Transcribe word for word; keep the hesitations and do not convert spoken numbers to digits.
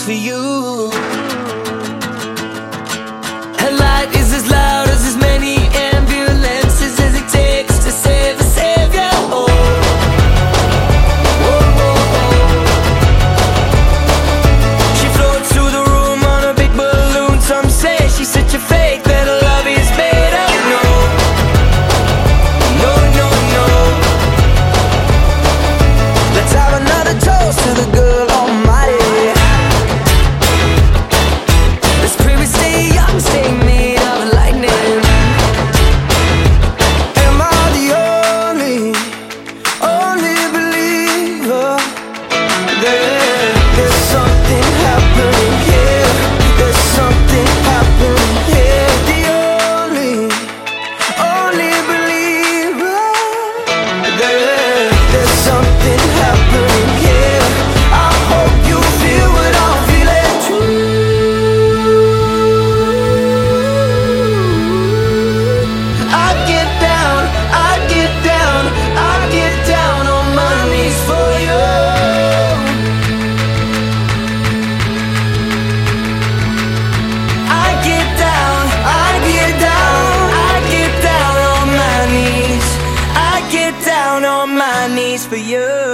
for you. Her light is as loud as as many ambulances as it takes to save a savior. Oh, oh, oh, oh. She floats through the room on a big balloon. Some say she's such a fake that her love is made up. No, no, no, no. Let's have another toast to the girl almighty. Let's pray we stay young, stay made of lightning. Am I the only, only believer? There, there's something happening here. There's something happening here. The only, only believer. There, there's something happening here. I hope you feel what I'm feeling too. I get down, I get down, I get down on my knees for you. I get down, I get down, I get down on my knees. I get down on my knees for you.